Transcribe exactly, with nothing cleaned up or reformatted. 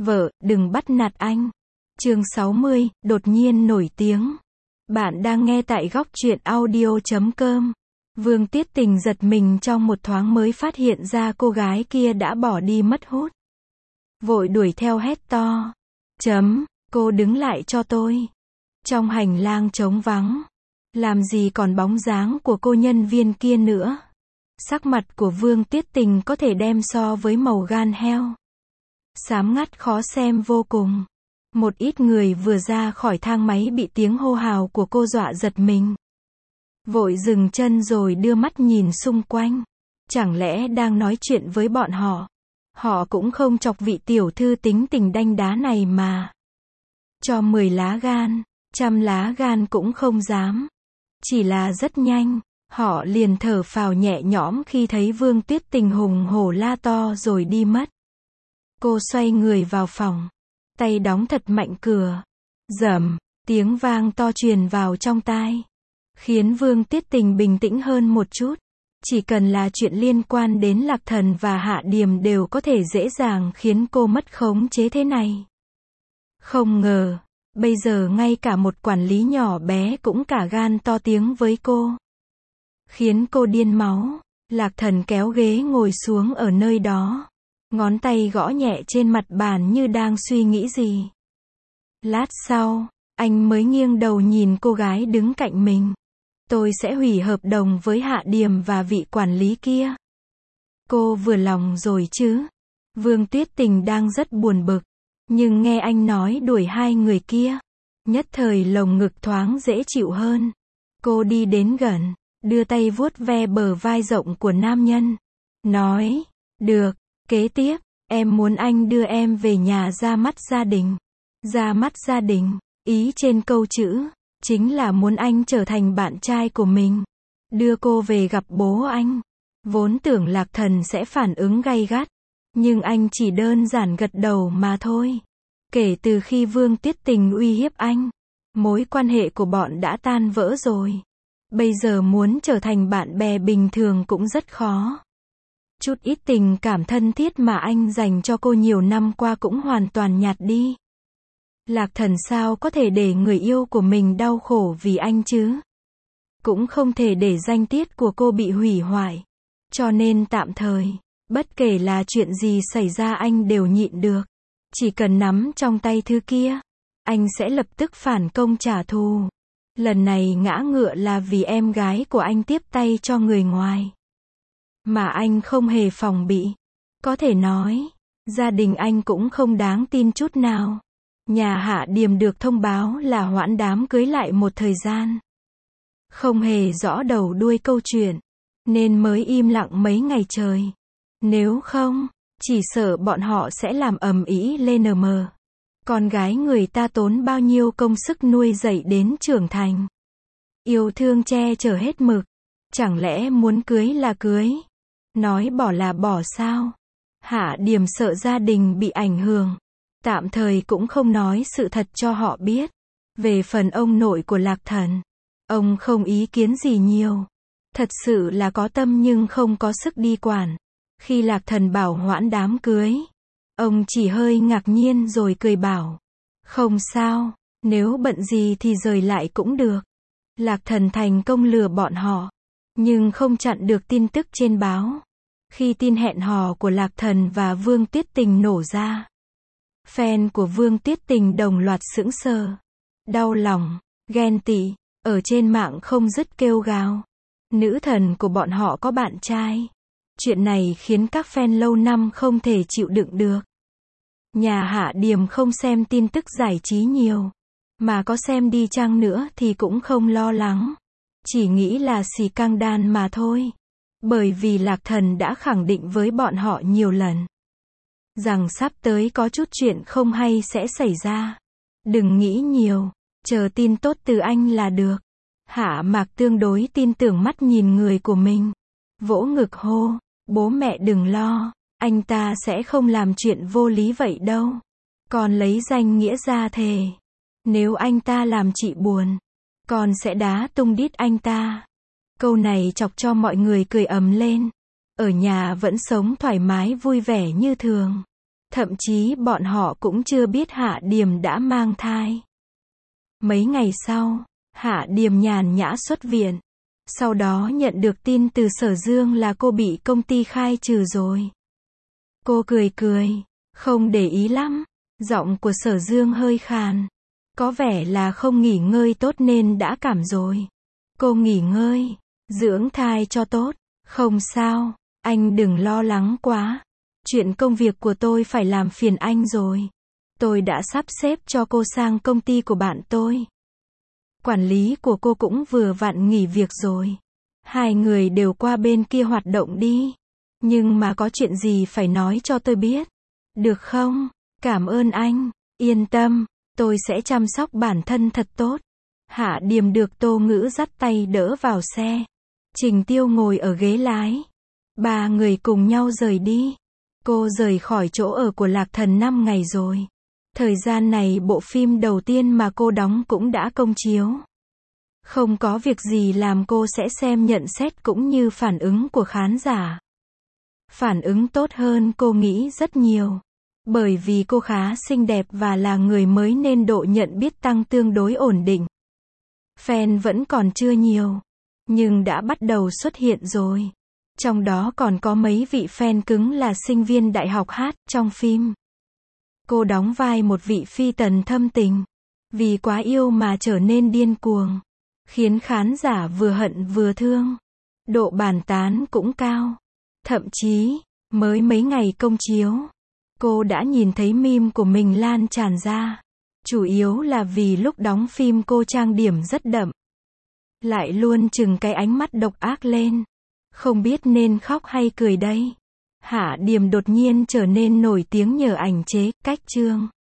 Vợ, đừng bắt nạt anh. Chương sáu mươi, đột nhiên nổi tiếng. Bạn đang nghe tại góc truyện audio chấm com. Vương Tiết Tình giật mình trong một thoáng mới phát hiện ra cô gái kia đã bỏ đi mất hút. Vội đuổi theo hét to. Chấm, cô đứng lại cho tôi. Trong hành lang trống vắng, làm gì còn bóng dáng của cô nhân viên kia nữa. Sắc mặt của Vương Tiết Tình có thể đem so với màu gan heo. Xám ngắt khó xem vô cùng. Một ít người vừa ra khỏi thang máy bị tiếng hô hào của cô dọa giật mình. Vội dừng chân rồi đưa mắt nhìn xung quanh. Chẳng lẽ đang nói chuyện với bọn họ? Họ cũng không chọc vị tiểu thư tính tình đanh đá này mà. Cho mười lá gan, trăm lá gan cũng không dám. Chỉ là rất nhanh, họ liền thở phào nhẹ nhõm khi thấy Vương Tiết Tình hùng hổ la to rồi đi mất. Cô xoay người vào phòng, tay đóng thật mạnh cửa. Rầm, tiếng vang to truyền vào trong tai, khiến Vương Tiết Tình bình tĩnh hơn một chút. Chỉ cần là chuyện liên quan đến Lạc Thần và Hạ Điềm đều có thể dễ dàng khiến cô mất khống chế thế này. Không ngờ, bây giờ ngay cả một quản lý nhỏ bé cũng cả gan to tiếng với cô. Khiến cô điên máu. Lạc Thần kéo ghế ngồi xuống ở nơi đó. Ngón tay gõ nhẹ trên mặt bàn như đang suy nghĩ gì. Lát sau, anh mới nghiêng đầu nhìn cô gái đứng cạnh mình. Tôi sẽ hủy hợp đồng với Hạ Điềm và vị quản lý kia. Cô vừa lòng rồi chứ? Vương Tuyết Tình đang rất buồn bực. Nhưng nghe anh nói đuổi hai người kia, nhất thời lồng ngực thoáng dễ chịu hơn. Cô đi đến gần, đưa tay vuốt ve bờ vai rộng của nam nhân. Nói, được, kế tiếp, em muốn anh đưa em về nhà ra mắt gia đình. Ra mắt gia đình, ý trên câu chữ, chính là muốn anh trở thành bạn trai của mình. Đưa cô về gặp bố anh. Vốn tưởng Lạc Thần sẽ phản ứng gay gắt. Nhưng anh chỉ đơn giản gật đầu mà thôi. Kể từ khi Vương Tiết Tình uy hiếp anh, mối quan hệ của bọn đã tan vỡ rồi. Bây giờ muốn trở thành bạn bè bình thường cũng rất khó. Chút ít tình cảm thân thiết mà anh dành cho cô nhiều năm qua cũng hoàn toàn nhạt đi. Lạc Thần sao có thể để người yêu của mình đau khổ vì anh chứ? Cũng không thể để danh tiết của cô bị hủy hoại. Cho nên tạm thời, bất kể là chuyện gì xảy ra anh đều nhịn được. Chỉ cần nắm trong tay thứ kia, anh sẽ lập tức phản công trả thù. Lần này ngã ngựa là vì em gái của anh tiếp tay cho người ngoài. Mà anh không hề phòng bị. Có thể nói, gia đình anh cũng không đáng tin chút nào. Nhà Hạ Điềm được thông báo là hoãn đám cưới lại một thời gian. Không hề rõ đầu đuôi câu chuyện, nên mới im lặng mấy ngày trời. Nếu không, chỉ sợ bọn họ sẽ làm ầm ĩ lên mờ. Con gái người ta tốn bao nhiêu công sức nuôi dạy đến trưởng thành. Yêu thương che chở hết mực. Chẳng lẽ muốn cưới là cưới? Nói bỏ là bỏ sao? Hạ Điềm sợ gia đình bị ảnh hưởng. Tạm thời cũng không nói sự thật cho họ biết. Về phần ông nội của Lạc Thần, ông không ý kiến gì nhiều. Thật sự là có tâm nhưng không có sức đi quản. Khi Lạc Thần bảo hoãn đám cưới, ông chỉ hơi ngạc nhiên rồi cười bảo. Không sao, nếu bận gì thì rời lại cũng được. Lạc Thần thành công lừa bọn họ, nhưng không chặn được tin tức trên báo. Khi tin hẹn hò của Lạc Thần và Vương Tiết Tình nổ ra, fan của Vương Tiết Tình đồng loạt sững sờ, đau lòng, ghen tị, ở trên mạng không dứt kêu gào. Nữ thần của bọn họ có bạn trai. Chuyện này khiến các fan lâu năm không thể chịu đựng được. Nhà Hạ Điềm không xem tin tức giải trí nhiều. Mà có xem đi chăng nữa thì cũng không lo lắng. Chỉ nghĩ là xì căng đan mà thôi. Bởi vì Lạc Thần đã khẳng định với bọn họ nhiều lần rằng sắp tới có chút chuyện không hay sẽ xảy ra. Đừng nghĩ nhiều, chờ tin tốt từ anh là được. Hạ Mạc tương đối tin tưởng mắt nhìn người của mình. Vỗ ngực hô, bố mẹ đừng lo, anh ta sẽ không làm chuyện vô lý vậy đâu. Con lấy danh nghĩa ra thề. Nếu anh ta làm chị buồn, con sẽ đá tung đít anh ta. Câu này chọc cho mọi người cười ầm lên. Ở nhà vẫn sống thoải mái vui vẻ như thường. Thậm chí bọn họ cũng chưa biết Hạ Điềm đã mang thai. Mấy ngày sau, Hạ Điềm nhàn nhã xuất viện. Sau đó nhận được tin từ Sở Dương là cô bị công ty khai trừ rồi. Cô cười cười, không để ý lắm. Giọng của Sở Dương hơi khàn. Có vẻ là không nghỉ ngơi tốt nên đã cảm rồi. Cô nghỉ ngơi, dưỡng thai cho tốt. Không sao, anh đừng lo lắng quá. Chuyện công việc của tôi phải làm phiền anh rồi. Tôi đã sắp xếp cho cô sang công ty của bạn tôi. Quản lý của cô cũng vừa vặn nghỉ việc rồi. Hai người đều qua bên kia hoạt động đi. Nhưng mà có chuyện gì phải nói cho tôi biết. Được không? Cảm ơn anh. Yên tâm, tôi sẽ chăm sóc bản thân thật tốt. Hạ Điềm được Tô Ngữ dắt tay đỡ vào xe. Trình Tiêu ngồi ở ghế lái. Ba người cùng nhau rời đi. Cô rời khỏi chỗ ở của Lạc Thần năm ngày rồi. Thời gian này bộ phim đầu tiên mà cô đóng cũng đã công chiếu. Không có việc gì làm cô sẽ xem nhận xét cũng như phản ứng của khán giả. Phản ứng tốt hơn cô nghĩ rất nhiều. Bởi vì cô khá xinh đẹp và là người mới nên độ nhận biết tăng tương đối ổn định. Fan vẫn còn chưa nhiều, nhưng đã bắt đầu xuất hiện rồi. Trong đó còn có mấy vị fan cứng là sinh viên đại học hát trong phim. Cô đóng vai một vị phi tần thâm tình. Vì quá yêu mà trở nên điên cuồng. Khiến khán giả vừa hận vừa thương. Độ bàn tán cũng cao. Thậm chí, mới mấy ngày công chiếu, cô đã nhìn thấy meme của mình lan tràn ra. Chủ yếu là vì lúc đóng phim cô trang điểm rất đậm. Lại luôn trừng cái ánh mắt độc ác lên. Không biết nên khóc hay cười đây. Hạ Điềm đột nhiên trở nên nổi tiếng nhờ ảnh chế, cách chương.